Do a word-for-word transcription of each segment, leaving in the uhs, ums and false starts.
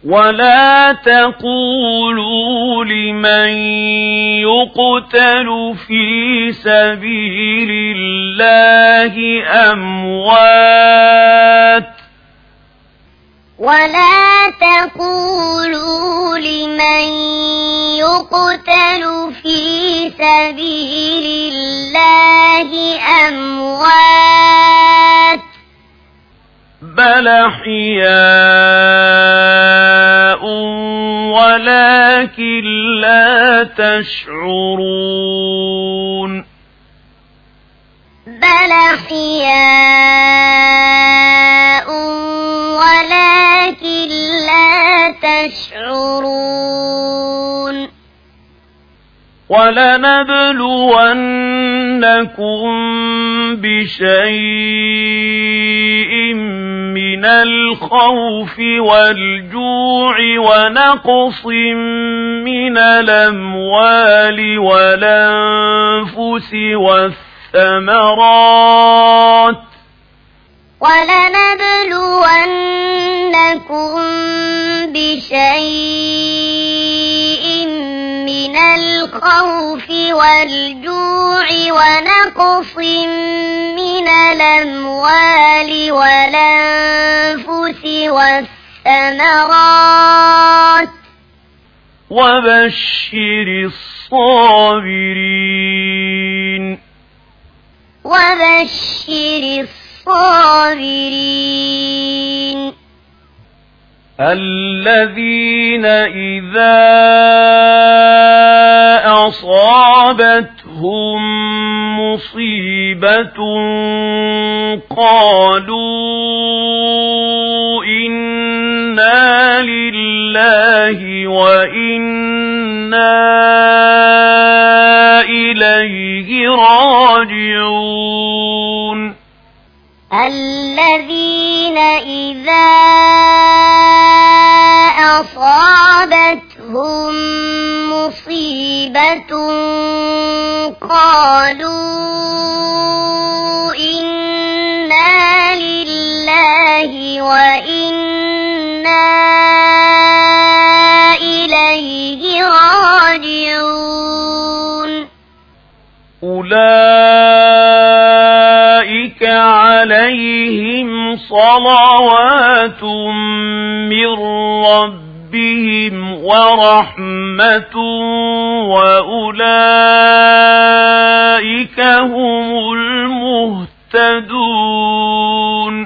ولا تقولوا لمن يقتل في سبيل الله أموات ولا تقولوا لمن يقتل في سبيل الله أموات بل أحياء ولكن لا تشعرون بل أحياء ولكن لا تشعرون ولنبلونكم بشيء من الخوف والجوع ونقص من الأموال والأنفس والثمرات ولنبلونكم بشيء من الخوف والجوع ونقص من الأموال والأنفس والثمرات وبشر الصابرين وبشر الصابرين الذين إذا أصابتهم مصيبة قالوا إنا لله وإنا إليه راجعون الذين إذا أصابتهم مصيبة قالوا إنا لله وإنا إليه راجعون أولئك عليهم صلوات من ربهم ورحمة وأولئك هم المهتدون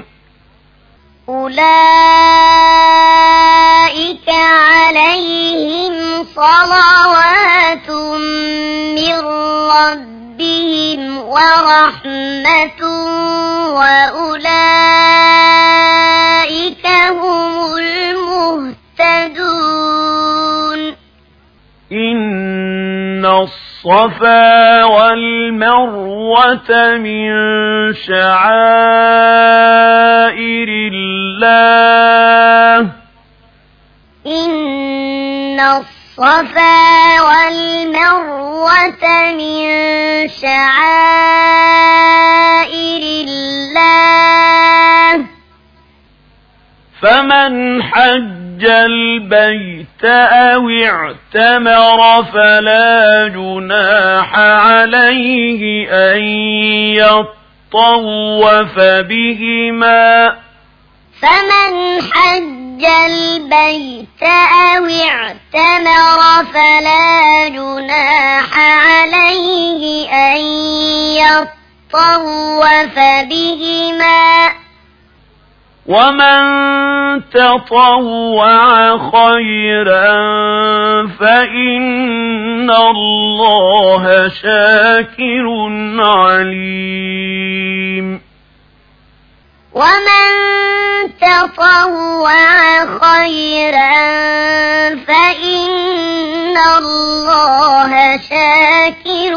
أولئك عليهم صلوات من ربهم ورحمة وأولئك هم المهتدون إن الصفا والمروة من شعائر الله إن الصفا والمروة من شعائر الله فمن حج البيت أو اعتمر فلا جناح عليه أن يطوف بهما فمن حج البيت أو اعتمر فلا جناح عليه أن يطوف بهما ومن تطوع خيرا فإن الله شاكر عليم ومن تطوع خيرا فإن الله شاكر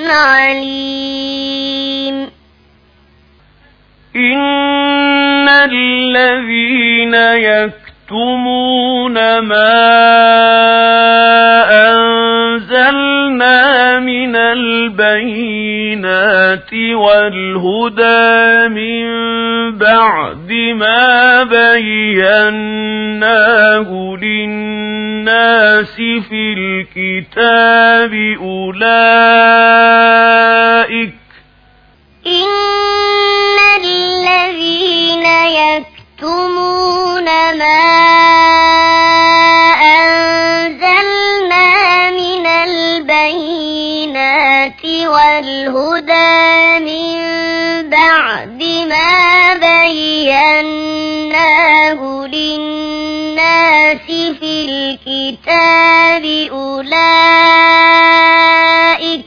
عليم إن الذين يكتمون ما أنزلنا من البينات البينات والهدى من بعد ما بيناه للناس في الكتاب أولئك إن الذين يكتمون ما أنزلنا من البينات والهدى من بعد ما بيناه للناس في الكتاب أولئك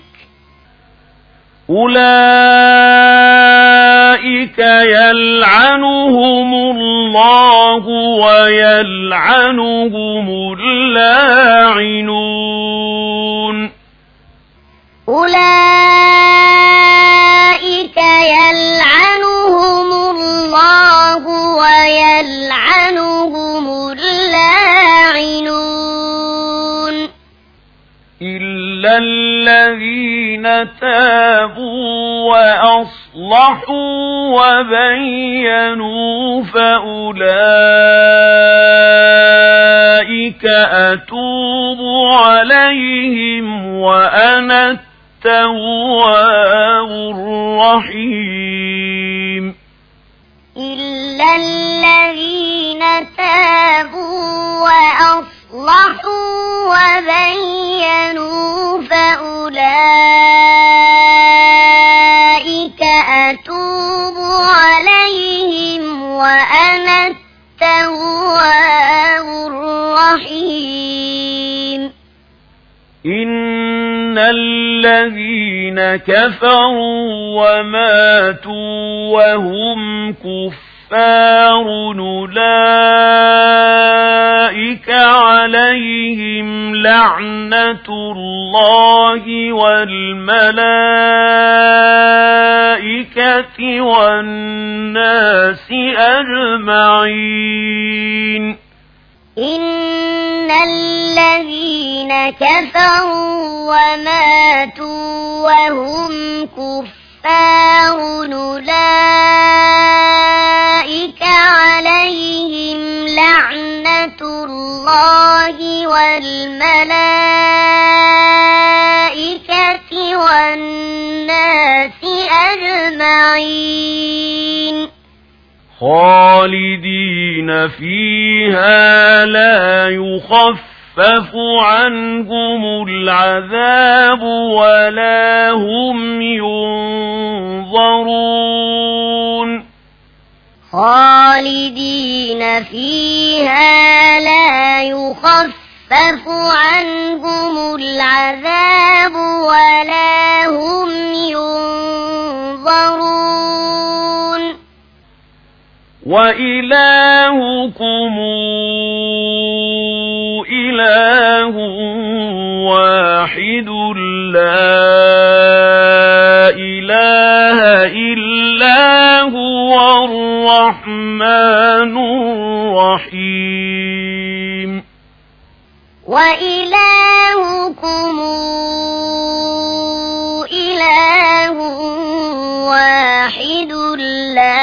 أولئك يلعنهم الله ويلعنهم اللاعنون أولئك يلعنهم الله ويلعنهم اللاعنون إلا الذين تابوا وأصلحوا وبينوا فأولئك أتوب عليهم وأنا التواب الرحيم إلا الذين تابوا وأصلحوا وبينوا فأولئك أتوب عليهم وأنا التواب الرحيم إن الذين كفروا وماتوا وهم كفار أولئك عليهم لعنة الله والملائكة والناس أجمعين إن الذين كفروا وماتوا وهم كفار أولئك عليهم لعنة الله والملائكة والناس أجمعين خالدين فيها لا يخفف عنهم العذاب ولا هم ينظرون خالدين فيها لا يخفف عنهم العذاب ولا هم ينظرون وإلهكم إله واحد لا إله إلا هو الرحمن الرحيم وإلهكم إله واحد لا